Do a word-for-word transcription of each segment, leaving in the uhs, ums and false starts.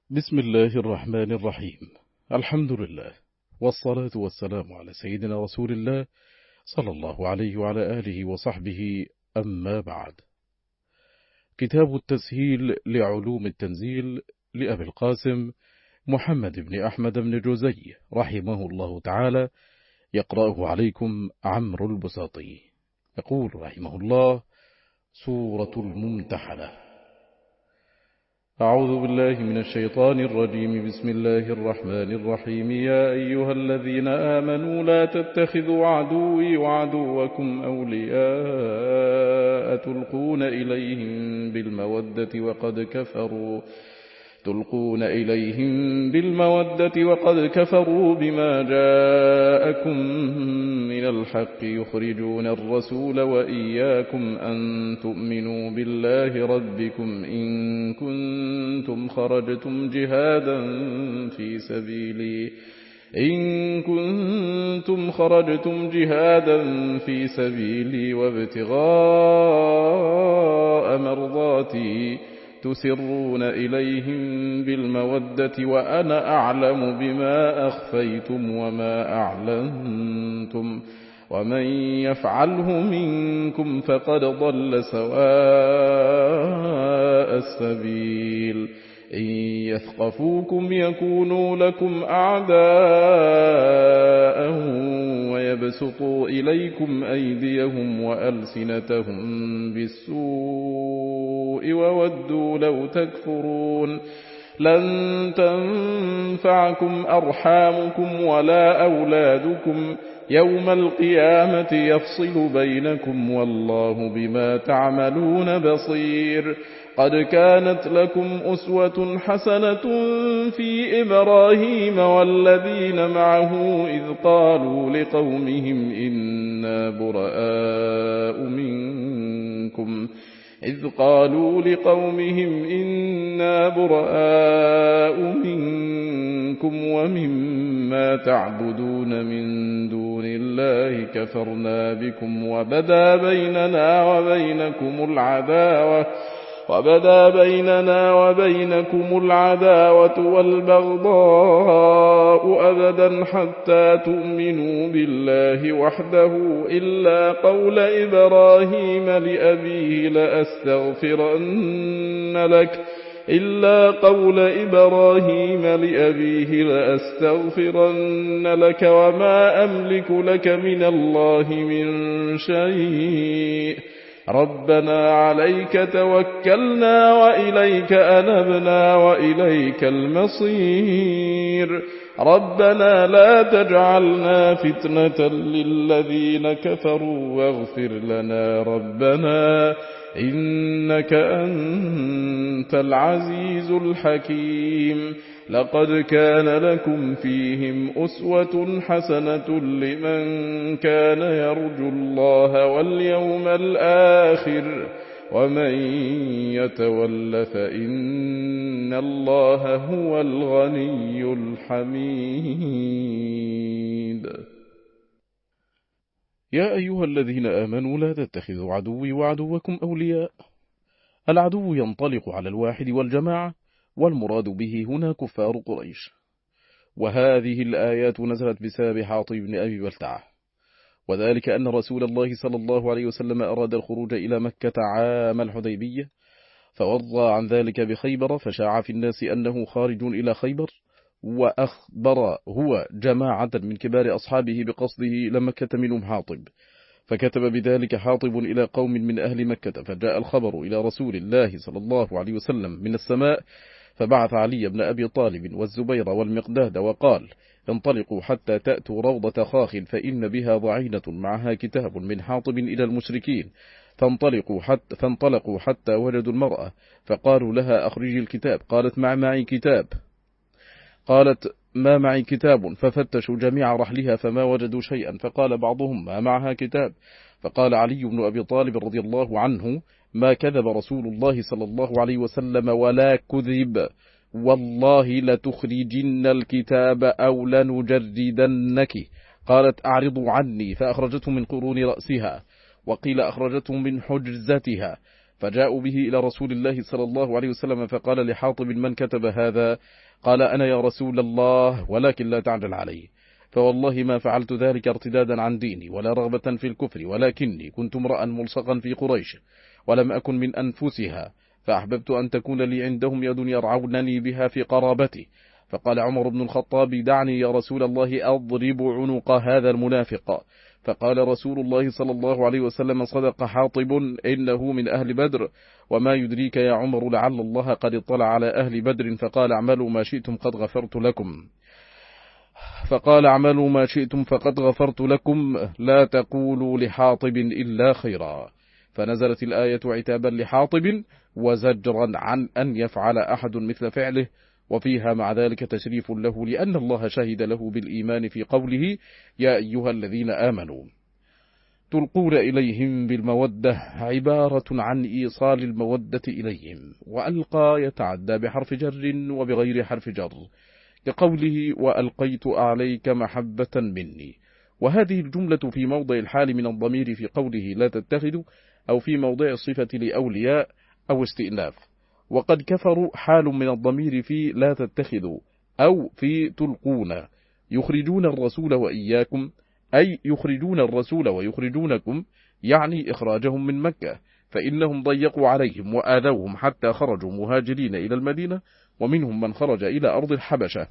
بسم الله الرحمن الرحيم. الحمد لله، والصلاة والسلام على سيدنا رسول الله صلى الله عليه وعلى آله وصحبه، أما بعد. كتاب التسهيل لعلوم التنزيل لأبي القاسم محمد بن أحمد بن جوزي رحمه الله تعالى، يقرأه عليكم عمرو البساطي. يقول رحمه الله: سورة الممتحنة. أعوذ بالله من الشيطان الرجيم. بسم الله الرحمن الرحيم. يا أيها الذين آمنوا لا تتخذوا عدوي وعدوكم أولياء تلقون إليهم بالمودة وقد كفروا تلقون إليهم بالمودة وقد كفروا بما جاءكم من الحق يخرجون الرسول وإياكم أن تؤمنوا بالله ربكم إن كنتم خرجتم جهادا في سبيلي إن كنتم خرجتم جهادا في سبيلي وابتغاء مرضاتي تسرون إليهم بالمودة وأنا أعلم بما أخفيتم وما أعلنتم ومن يفعله منكم فقد ضل سواء السبيل. إن يثقفوكم يكونوا لكم أعداء ويبسطوا إليكم أيديهم وألسنتهم بالسوء وودوا لو تكفرون. لن تنفعكم أرحامكم ولا أولادكم يوم القيامة يفصل بينكم والله بما تعملون بصير. قد كانت لكم أسوة حسنة في إبراهيم والذين معه إذ قالوا لقومهم إنا براء منكم إذ قالوا لقومهم إنا براء منكم ومما تعبدون من دون الله كفرنا بكم وبدا بيننا وبينكم العداوة وبدا بيننا وبينكم العداوة والبغضاء أبدا حتى تؤمنوا بالله وحده إلا قول إبراهيم لأبيه لأستغفرن لك إلا قول إبراهيم لأبيه لأستغفرن لك وما أملك لك من الله من شيء. ربنا عليك توكلنا وإليك أنبنا وإليك المصير. ربنا لا تجعلنا فتنة للذين كفروا واغفر لنا ربنا إنك أنت العزيز الحكيم. لقد كان لكم فيهم أسوة حسنة لمن كان يرجو الله واليوم الآخر ومن يتول فإن الله هو الغني الحميد. يا أيها الذين آمنوا لا تتخذوا عدوي وعدوكم أولياء. العدو ينطلق على الواحد والجماعة، والمراد به هنا كفار قريش. وهذه الآيات نزلت بسبب حاطب بن أبي بلتعة، وذلك أن رسول الله صلى الله عليه وسلم أراد الخروج إلى مكة عام الحديبية، فوضى عن ذلك بخيبر، فشاع في الناس أنه خارج إلى خيبر، وأخبر هو جماعة من كبار أصحابه بقصده إلى مكة منهم حاطب، فكتب بذلك حاطب إلى قوم من أهل مكة، فجاء الخبر إلى رسول الله صلى الله عليه وسلم من السماء، فبعث علي بن أبي طالب والزبير والمقداد وقال: انطلقوا حتى تأتوا روضة خاخ فإن بها ضعينة معها كتاب من حاطب إلى المشركين. فانطلقوا حتى, فانطلقوا حتى وجدوا المرأة، فقالوا لها: أخرجي الكتاب. قالت: مع معي كتاب. قالت: ما معي كتاب. ففتشوا جميع رحلها فما وجدوا شيئا، فقال بعضهم: ما معها كتاب. فقال علي بن أبي طالب رضي الله عنه: ما كذب رسول الله صلى الله عليه وسلم ولا كذب، والله لتخرجن الكتاب أو لنجردنك. قالت: أعرضوا عني. فأخرجته من قرون رأسها، وقيل أخرجته من حجزتها، فجاءوا به إلى رسول الله صلى الله عليه وسلم فقال لحاطب: من كتب هذا؟ قال: أنا يا رسول الله، ولكن لا تعجل عليه، فوالله ما فعلت ذلك ارتدادا عن ديني ولا رغبة في الكفر، ولكني كنت امرأ ملصقا في قريش ولم أكن من أنفسها، فأحببت أن تكون لي عندهم يد يرعونني بها في قرابتي. فقال عمر بن الخطاب: دعني يا رسول الله أضرب عنق هذا المنافق. فقال رسول الله صلى الله عليه وسلم: صدق حاطب، إنه من أهل بدر، وما يدريك يا عمر لعل الله قد اطلع على أهل بدر فقال: اعملوا ما شئتم قد غفرت لكم. فقال: اعملوا ما شئتم فقد غفرت لكم، لا تقولوا لحاطب إلا خيرا. فنزلت الآية عتابا لحاطب وزجرا عن أن يفعل أحد مثل فعله، وفيها مع ذلك تشريف له لأن الله شهد له بالإيمان في قوله: يا أيها الذين آمنوا تلقون إليهم بالمودة، عبارة عن إيصال المودة إليهم، وألقى يتعدى بحرف جر وبغير حرف جر، كقوله: وألقيت عليك محبة مني. وهذه الجملة في موضع الحال من الضمير في قوله لا تتخذوا، أو في موضع الصفة لأولياء أو استئناف. وقد كفروا حال من الضمير في لا تتخذوا أو في تلقون، يخرجون الرسول وإياكم، أي يخرجون الرسول ويخرجونكم، يعني إخراجهم من مكة، فإنهم ضيقوا عليهم وآذوهم حتى خرجوا مهاجرين إلى المدينة، ومنهم من خرج إلى أرض الحبشة.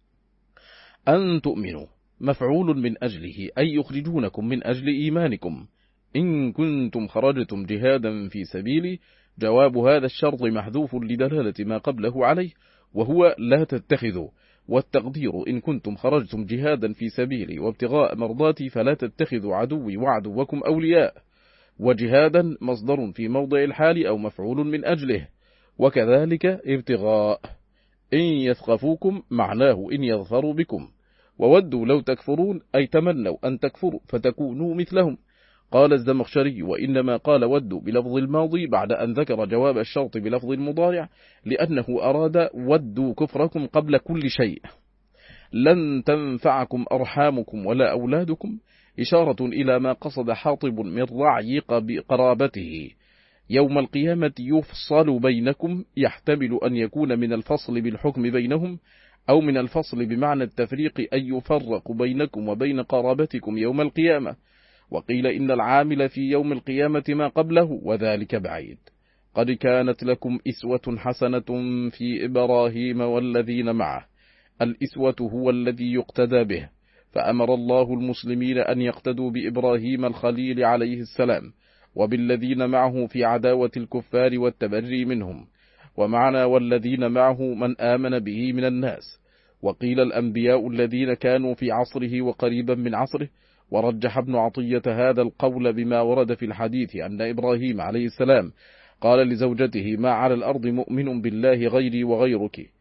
أن تؤمنوا مفعول من أجله، أي يخرجونكم من أجل إيمانكم. إن كنتم خرجتم جهادا في سبيلي، جواب هذا الشرط محذوف لدلالة ما قبله عليه، وهو لا تتخذوا، والتقدير: إن كنتم خرجتم جهادا في سبيلي وابتغاء مرضاتي فلا تتخذوا عدوي وعدوكم أولياء. وجهادا مصدر في موضع الحال أو مفعول من أجله، وكذلك ابتغاء. إن يثقفوكم معناه إن يظفروا بكم، وودوا لو تكفرون أي تمنوا أن تكفروا فتكونوا مثلهم. قال الزمخشري: وإنما قال ودوا بلفظ الماضي بعد أن ذكر جواب الشرط بلفظ المضارع، لأنه أراد ودوا كفركم قبل كل شيء. لن تنفعكم أرحامكم ولا أولادكم، إشارة إلى ما قصد حاطب من رعي قرابته. يوم القيامة يفصل بينكم، يحتمل أن يكون من الفصل بالحكم بينهم، أو من الفصل بمعنى التفريق، أن يفرق بينكم وبين قرابتكم يوم القيامة. وقيل إن العامل في يوم القيامة ما قبله، وذلك بعيد. قد كانت لكم إسوة حسنة في إبراهيم والذين معه. الإسوة هو الذي يقتدى به، فأمر الله المسلمين أن يقتدوا بإبراهيم الخليل عليه السلام وبالذين معه في عداوة الكفار والتبري منهم. ومعنى والذين معه من آمن به من الناس. وقيل الأنبياء الذين كانوا في عصره وقريبا من عصره. ورجح ابن عطية هذا القول بما ورد في الحديث أن إبراهيم عليه السلام قال لزوجته: ما على الأرض مؤمن بالله غيري وغيرك.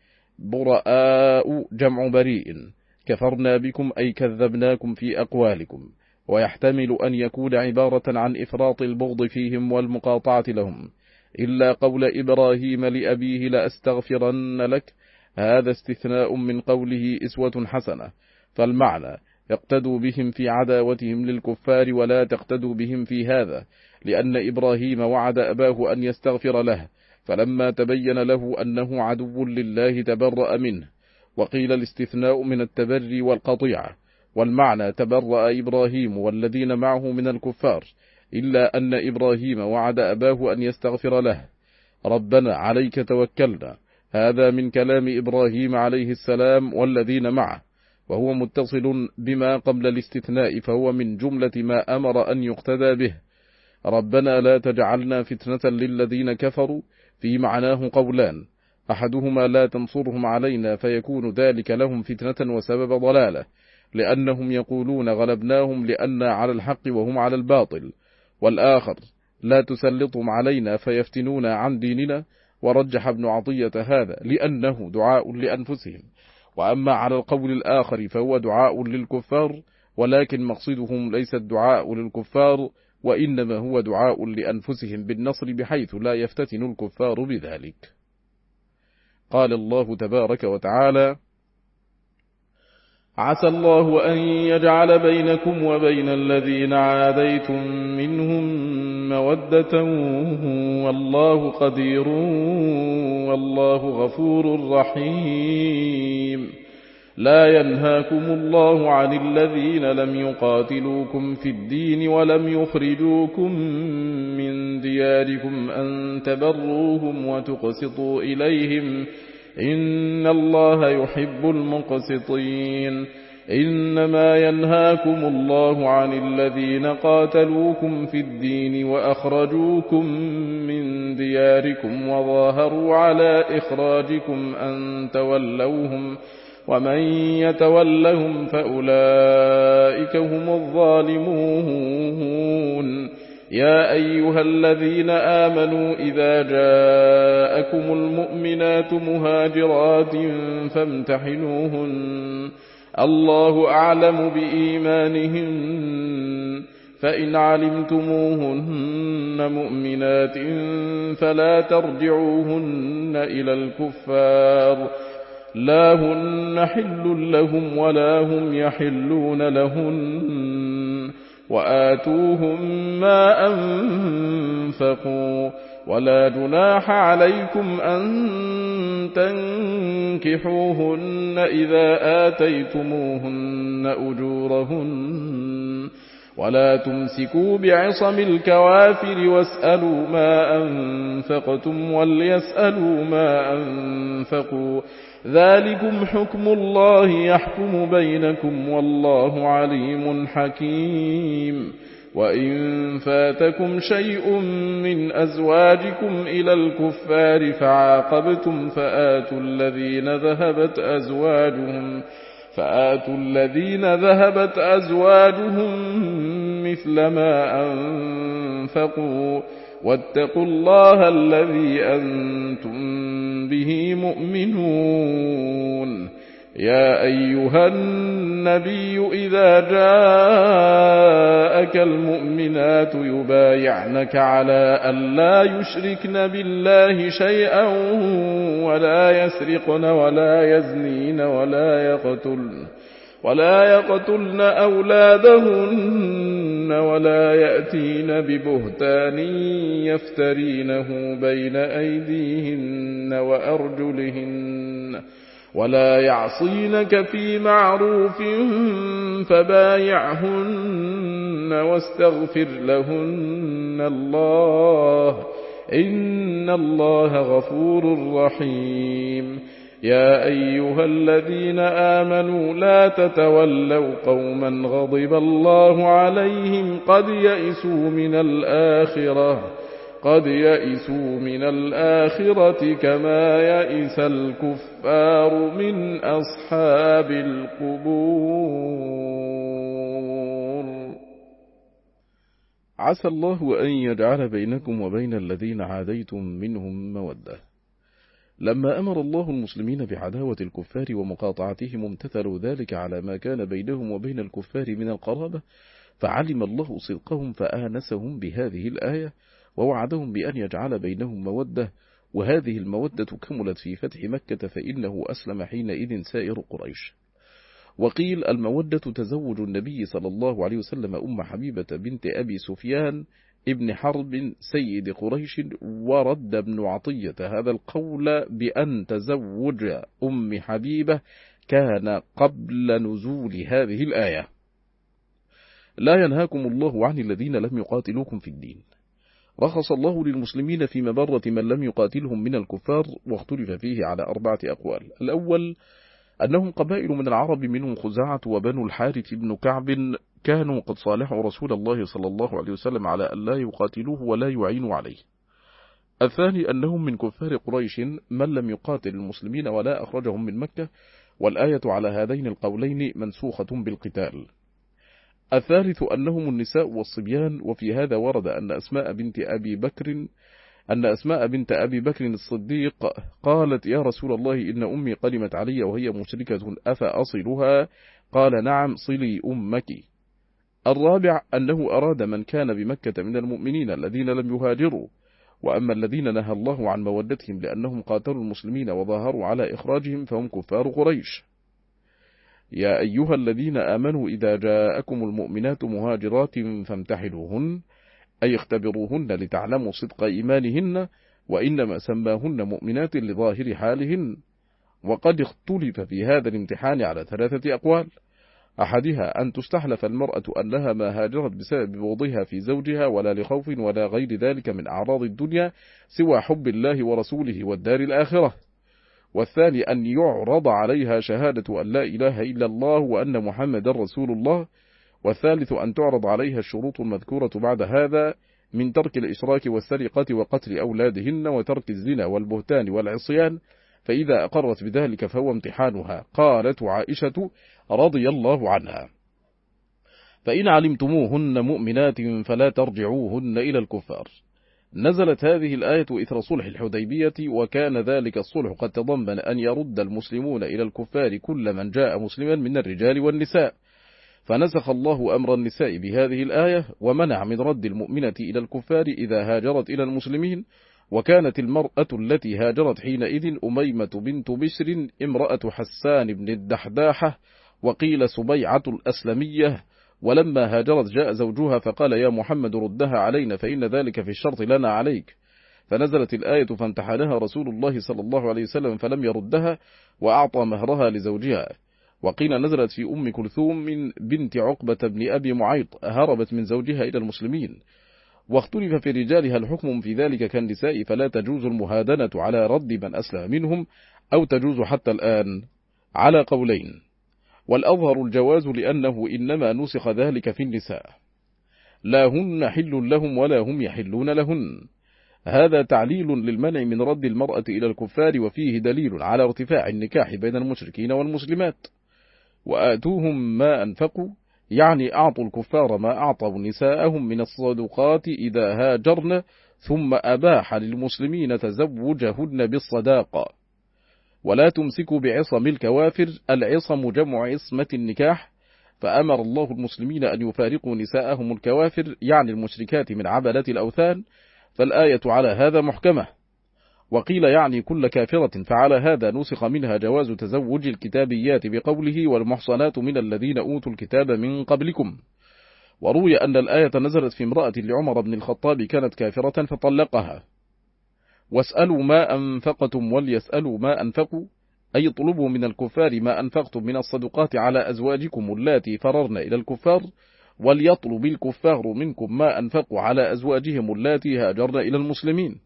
براء جمع بريء، كفرنا بكم أي كذبناكم في أقوالكم. ويحتمل أن يكون عبارة عن إفراط البغض فيهم والمقاطعة لهم. إلا قول إبراهيم لأبيه: لأستغفرن لك، هذا استثناء من قوله إسوة حسنة، فالمعنى: اقتدوا بهم في عداوتهم للكفار ولا تقتدوا بهم في هذا، لأن إبراهيم وعد أباه أن يستغفر له، فلما تبين له أنه عدو لله تبرأ منه. وقيل الاستثناء من التبري والقطيعة، والمعنى: تبرأ إبراهيم والذين معه من الكفار، إلا أن إبراهيم وعد أباه أن يستغفر له. ربنا عليك توكلنا، هذا من كلام إبراهيم عليه السلام والذين معه، وهو متصل بما قبل الاستثناء، فهو من جملة ما أمر أن يقتدى به. ربنا لا تجعلنا فتنة للذين كفروا، في معناه قولان: أحدهما لا تنصرهم علينا، فيكون ذلك لهم فتنة وسبب ضلالة، لأنهم يقولون غلبناهم لأننا على الحق وهم على الباطل. والآخر: لا تسلطهم علينا فيفتنونا عن ديننا. ورجح ابن عطية هذا لأنه دعاء لأنفسهم. وأما على القول الآخر فهو دعاء للكفار، ولكن مقصدهم ليس الدعاء للكفار، وإنما هو دعاء لأنفسهم بالنصر، بحيث لا يفتتن الكفار بذلك. قال الله تبارك وتعالى: عسى الله أن يجعل بينكم وبين الذين عاديتم منهم مودة والله قدير والله غفور رحيم. لا ينهاكم الله عن الذين لم يقاتلوكم في الدين ولم يخرجوكم من دياركم أن تبروهم وتقسطوا إليهم إن الله يحب المقسطين. إنما ينهاكم الله عن الذين قاتلوكم في الدين وأخرجوكم من دياركم وظاهروا على إخراجكم أن تولوهم ومن يتولهم فأولئك هم الظالمون. يا أيها الذين آمنوا إذا جاءكم المؤمنات مهاجرات فامتحنوهن الله أعلم بإيمانهن فإن علمتموهن مؤمنات فلا ترجعوهن إلى الكفار لا هن حل لهم ولا هم يحلون لهن وآتوهم ما أنفقوا ولا جناح عليكم أن تنكحوهن إذا آتيتموهن أجورهن ولا تمسكوا بعصم الكوافر واسألوا ما أنفقتم وليسألوا ما أنفقوا ذلكم حكم الله يحكم بينكم والله عليم حكيم. وإن فاتكم شيء من أزواجكم إلى الكفار فعاقبتم فآتوا الذين ذهبت أزواجهم فآتوا الذين ذهبت أزواجهم مثل ما أنفقوا واتقوا الله الذي أنتم به مؤمنون. يا أيها النبي إذا جاءك المؤمنات يبايعنك على أن لا يشركن بالله شيئا ولا يسرقن ولا يزنين ولا يقتلن ولا يقتلن أولادهن ولا يأتين ببهتان يفترينه بين أيديهن وأرجلهن ولا يعصينك في معروف فبايعهن واستغفر لهن الله إن الله غفور رحيم. يا أيها الذين آمنوا لا تتولوا قوما غضب الله عليهم قد يئسوا من الآخرة قد يئسوا من الآخرة كما يئس الكفار من أصحاب القبور. عسى الله أن يجعل بينكم وبين الذين عاديتم منهم مودة. لما أمر الله المسلمين بعداوة الكفار ومقاطعتهم امتثلوا ذلك على ما كان بينهم وبين الكفار من القرابة فعلم الله صدقهم فآنسهم بهذه الآية ووعدهم بأن يجعل بينهم مودة وهذه المودة كملت في فتح مكة فإنه أسلم حينئذ سائر قريش. وقيل المودة تزوج النبي صلى الله عليه وسلم أم حبيبة بنت أبي سفيان ابن حرب سيد قريش. ورد ابن عطية هذا القول بأن تزوج أم حبيبة كان قبل نزول هذه الآية. لا ينهاكم الله عن الذين لم يقاتلوكم في الدين. رخص الله للمسلمين في مبرة من لم يقاتلهم من الكفار واختلف فيه على أربعة أقوال. الأول أنهم قبائل من العرب منهم خزاعة وبنو الحارث بن كعب كانوا قد صالحوا رسول الله صلى الله عليه وسلم على أن لا يقاتلوه ولا يعينوا عليه. الثاني أنهم من كفار قريش من لم يقاتل المسلمين ولا أخرجهم من مكة والآية على هذين القولين منسوخة بالقتال. الثالث أنهم النساء والصبيان وفي هذا ورد أن أسماء بنت أبي بكر أن أسماء بنت أبي بكر الصديق قالت يا رسول الله إن أمي قدمت علي وهي مشركة أفأصلها؟ قال نعم صلي أمك. الرابع أنه أراد من كان بمكة من المؤمنين الذين لم يهاجروا وأما الذين نهى الله عن مودتهم لأنهم قاتلوا المسلمين وظاهروا على إخراجهم فهم كفار قريش. يا أيها الذين آمنوا إذا جاءكم المؤمنات مهاجرات فامتحنوهن أي اختبروهن لتعلموا صدق إيمانهن، وإنما سماهن مؤمنات لظاهر حالهن. وقد اختلف في هذا الامتحان على ثلاثة أقوال، أحدها أن تستحلف المرأة أنها ما هاجرت بسبب بغضها في زوجها ولا لخوف ولا غير ذلك من أعراض الدنيا سوى حب الله ورسوله والدار الآخرة. والثاني أن يعرض عليها شهادة أن لا إله إلا الله وأن محمد رسول الله. والثالث أن تعرض عليها الشروط المذكورة بعد هذا من ترك الإشراك والسرقة وقتل أولادهن وترك الزنا والبهتان والعصيان، فإذا أقرت بذلك فهو امتحانها. قالت عائشة رضي الله عنها: فإن علمتموهن مؤمنات فلا ترجعوهن إلى الكفار. نزلت هذه الآية إثر صلح الحديبية، وكان ذلك الصلح قد تضمن أن يرد المسلمون إلى الكفار كل من جاء مسلما من الرجال والنساء، فنسخ الله أمر النساء بهذه الآية ومنع من رد المؤمنة إلى الكفار إذا هاجرت إلى المسلمين. وكانت المرأة التي هاجرت حينئذ أميمة بنت بشر امرأة حسان بن الدحداحة، وقيل سبيعة الأسلمية. ولما هاجرت جاء زوجها فقال: يا محمد ردها علينا فإن ذلك في الشرط لنا عليك. فنزلت الآية فامتحنها رسول الله صلى الله عليه وسلم فلم يردها وأعطى مهرها لزوجها. وقيل نزلت في أم كلثوم من بنت عقبة بن أبي معيط، هربت من زوجها إلى المسلمين. واختلف في رجالها الحكم في ذلك كالنساء، فلا تجوز المهادنة على رد من أسلم منهم، أو تجوز حتى الآن على قولين، والأظهر الجواز لأنه إنما نسخ ذلك في النساء. لا هن حل لهم ولا هم يحلون لهن. هذا تعليل للمنع من رد المرأة إلى الكفار، وفيه دليل على ارتفاع النكاح بين المشركين والمسلمات. وآتوهم ما أنفقوا، يعني أعطوا الكفار ما أعطوا نساءهم من الصدقات إذا هاجرن، ثم أباح للمسلمين تزوجهن بالصداقة. ولا تمسكوا بعصم الكوافر، العصم جمع عصمة النكاح، فأمر الله المسلمين أن يفارقوا نساءهم الكوافر، يعني المشركات من عبدة الأوثان، فالآية على هذا محكمة. وقيل يعني كل كافرة، فعلى هذا نسخ منها جواز تزوج الكتابيات بقوله: والمحصنات من الذين أوتوا الكتاب من قبلكم. وروي أن الآية نزلت في امرأة لعمر بن الخطاب كانت كافرة فطلقها. واسألوا ما أنفقتم وليسألوا ما أنفقوا، أي اطلبوا من الكفار ما أنفقتم من الصدقات على أزواجكم اللاتي فررن إلى الكفار، وليطلب الكفار منكم ما أنفقوا على أزواجهم اللاتي هاجرن إلى المسلمين.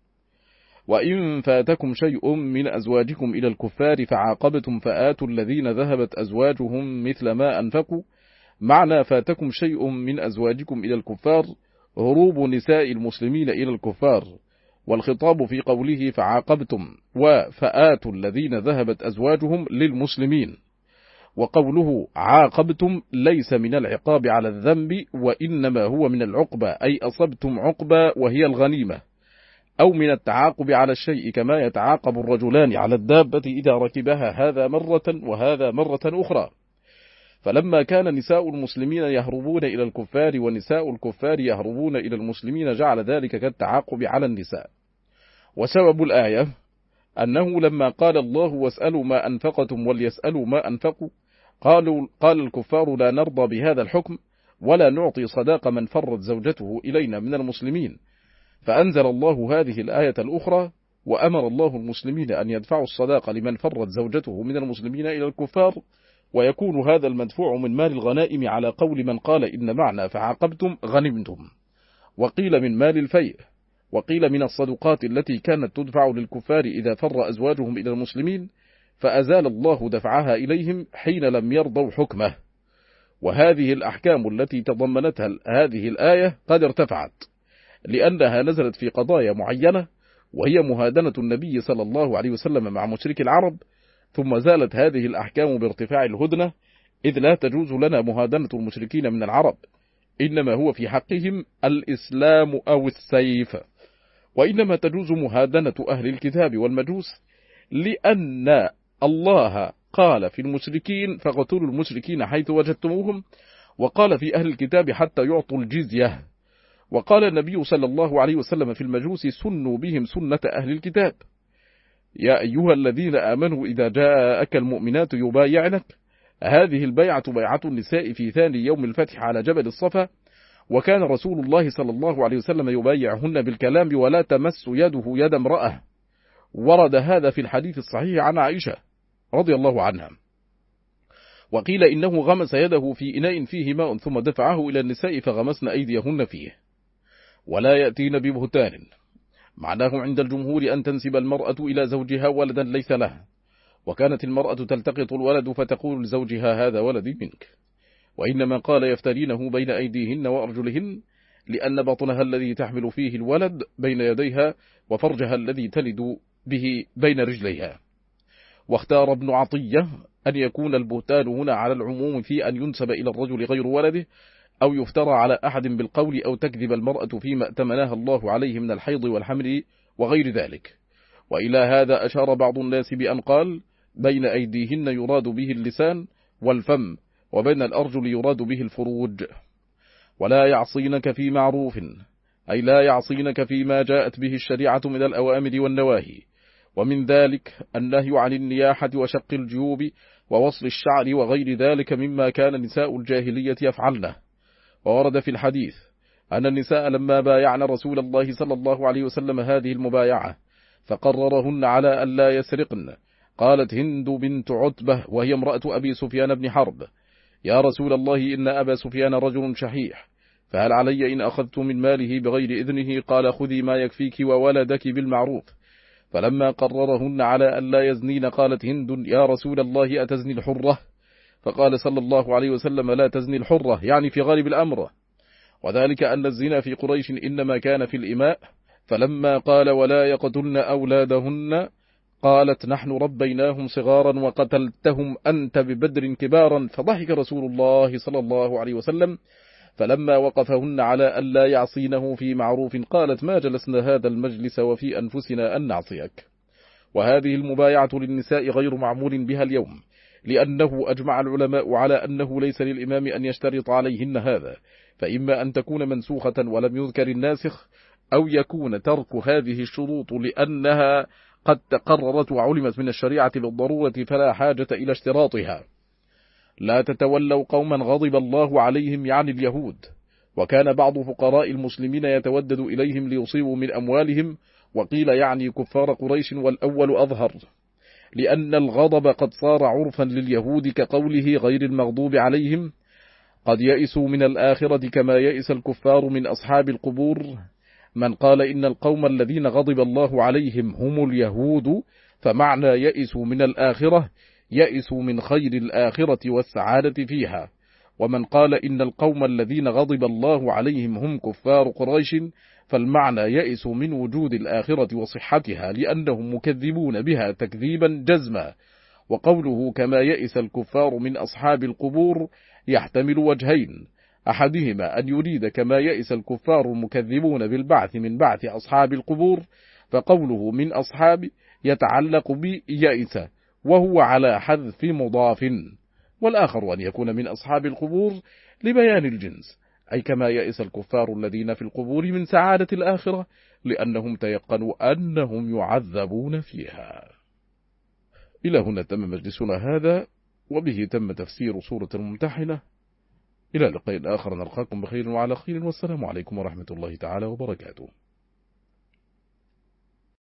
وإن فاتكم شيء من أزواجكم إلى الكفار فعاقبتم فآتوا الذين ذهبت أزواجهم مثل ما أنفقوا. معنى فاتكم شيء من أزواجكم إلى الكفار هروب نساء المسلمين إلى الكفار، والخطاب في قوله فعاقبتم وفآتوا الذين ذهبت أزواجهم للمسلمين. وقوله عاقبتم ليس من العقاب على الذنب، وإنما هو من العقبة، أي أصبتم عقبة وهي الغنيمة، أو من التعاقب على الشيء كما يتعاقب الرجلان على الدابة إذا ركبها هذا مرة وهذا مرة أخرى. فلما كان نساء المسلمين يهربون إلى الكفار ونساء الكفار يهربون إلى المسلمين جعل ذلك كالتعاقب على النساء. وسبب الآية أنه لما قال الله واسألوا ما أنفقتم وليسألوا ما أنفقوا، قالوا قال الكفار لا نرضى بهذا الحكم ولا نعطي صداق من فرت زوجته إلينا من المسلمين، فأنزل الله هذه الآية الأخرى وأمر الله المسلمين أن يدفعوا الصداق لمن فرت زوجته من المسلمين إلى الكفار، ويكون هذا المدفوع من مال الغنائم على قول من قال إن معنى فعاقبتم غنمتم، وقيل من مال الفيء، وقيل من الصدقات التي كانت تدفع للكفار إذا فر أزواجهم إلى المسلمين، فأزال الله دفعها إليهم حين لم يرضوا حكمه. وهذه الأحكام التي تضمنتها هذه الآية قد ارتفعت، لأنها نزلت في قضايا معينة، وهي مهادنة النبي صلى الله عليه وسلم مع مشرك العرب، ثم زالت هذه الأحكام بارتفاع الهدنة، إذ لا تجوز لنا مهادنة المشركين من العرب، إنما هو في حقهم الإسلام أو السيف، وإنما تجوز مهادنة أهل الكتاب والمجوس، لأن الله قال في المشركين فقتلوا المشركين حيث وجدتموهم، وقال في أهل الكتاب حتى يعطوا الجزية، وقال النبي صلى الله عليه وسلم في المجوس سنوا بهم سنة أهل الكتاب. يا أيها الذين آمنوا إذا جاءك المؤمنات يبايعنك، هذه البيعة بيعة النساء في ثاني يوم الفتح على جبل الصفا، وكان رسول الله صلى الله عليه وسلم يبايعهن بالكلام ولا تمس يده يد امرأة. ورد هذا في الحديث الصحيح عن عائشة رضي الله عنها. وقيل إنه غمس يده في إناء فيه ماء ثم دفعه إلى النساء فغمسن أيديهن فيه. ولا يأتين ببهتان، معناه عند الجمهور أن تنسب المرأة إلى زوجها ولدا ليس له، وكانت المرأة تلتقط الولد فتقول لزوجها هذا ولدي منك، وإنما قال يفترينه بين أيديهن وأرجلهن، لأن بطنها الذي تحمل فيه الولد بين يديها وفرجها الذي تلد به بين رجليها. واختار ابن عطية أن يكون البهتان هنا على العموم في أن ينسب إلى الرجل غير ولده، أو يفترى على أحد بالقول، أو تكذب المرأة فيما ائتمناها الله عليه من الحيض والحمل وغير ذلك. وإلى هذا أشار بعض الناس بأن قال بين أيديهن يراد به اللسان والفم، وبين الأرجل يراد به الفروج. ولا يعصينك في معروف، أي لا يعصينك فيما جاءت به الشريعة من الأوامر والنواهي، ومن ذلك النهي عن النياحة وشق الجيوب ووصل الشعر وغير ذلك مما كان نساء الجاهلية يفعلنه. وورد في الحديث أن النساء لما بايعن رسول الله صلى الله عليه وسلم هذه المبايعة فقررهن على أن لا يسرقن، قالت هند بنت عتبة وهي امرأة أبي سفيان بن حرب: يا رسول الله إن أبا سفيان رجل شحيح، فهل علي إن أخذت من ماله بغير إذنه؟ قال خذي ما يكفيك وولدك بالمعروف. فلما قررهن على أن لا يزنين قالت هند: يا رسول الله أتزني الحرة؟ فقال صلى الله عليه وسلم: لا تزني الحرة، يعني في غالب الأمر، وذلك أن الزنا في قريش إنما كان في الإماء. فلما قال ولا يقتلن أولادهن قالت: نحن ربيناهم صغارا وقتلتهم أنت ببدر كبارا. فضحك رسول الله صلى الله عليه وسلم. فلما وقفهن على أن لا يعصينه في معروف قالت: ما جلسنا هذا المجلس وفي أنفسنا أن نعصيك. وهذه المبايعة للنساء غير معمول بها اليوم، لأنه أجمع العلماء على أنه ليس للإمام أن يشترط عليهن هذا، فإما أن تكون منسوخة ولم يذكر الناسخ، أو يكون ترك هذه الشروط لأنها قد تقررت وعلمت من الشريعة بالضرورة فلا حاجة إلى اشتراطها. لا تتولوا قوما غضب الله عليهم، يعني اليهود. وكان بعض فقراء المسلمين يتودد إليهم ليصيبوا من أموالهم، وقيل يعني كفار قريش، والأول أظهر، لأن الغضب قد صار عرفا لليهود كقوله غير المغضوب عليهم. قد يئسوا من الآخرة كما يئس الكفار من أصحاب القبور. من قال إن القوم الذين غضب الله عليهم هم اليهود، فمعنى يئسوا من الآخرة يئسوا من خير الآخرة والسعادة فيها. ومن قال إن القوم الذين غضب الله عليهم هم كفار قريش، فالمعنى يئسوا من وجود الآخرة وصحتها، لأنهم مكذبون بها تكذيبا جزما. وقوله كما يئس الكفار من أصحاب القبور يحتمل وجهين: أحدهما أن يريد كما يئس الكفار المكذبون بالبعث من بعث أصحاب القبور، فقوله من أصحاب يتعلق بيئس وهو على حذف مضاف. والآخر أن يكون من أصحاب القبور لبيان الجنس، أي كما يئس الكفار الذين في القبور من سعادة الآخرة، لأنهم تيقنوا أنهم يعذبون فيها. إلى هنا تم مجلسنا هذا، وبه تم تفسير سورة الممتحنة. إلى لقاء آخر، نلقاكم بخير وعلى خير، والسلام عليكم ورحمة الله تعالى وبركاته.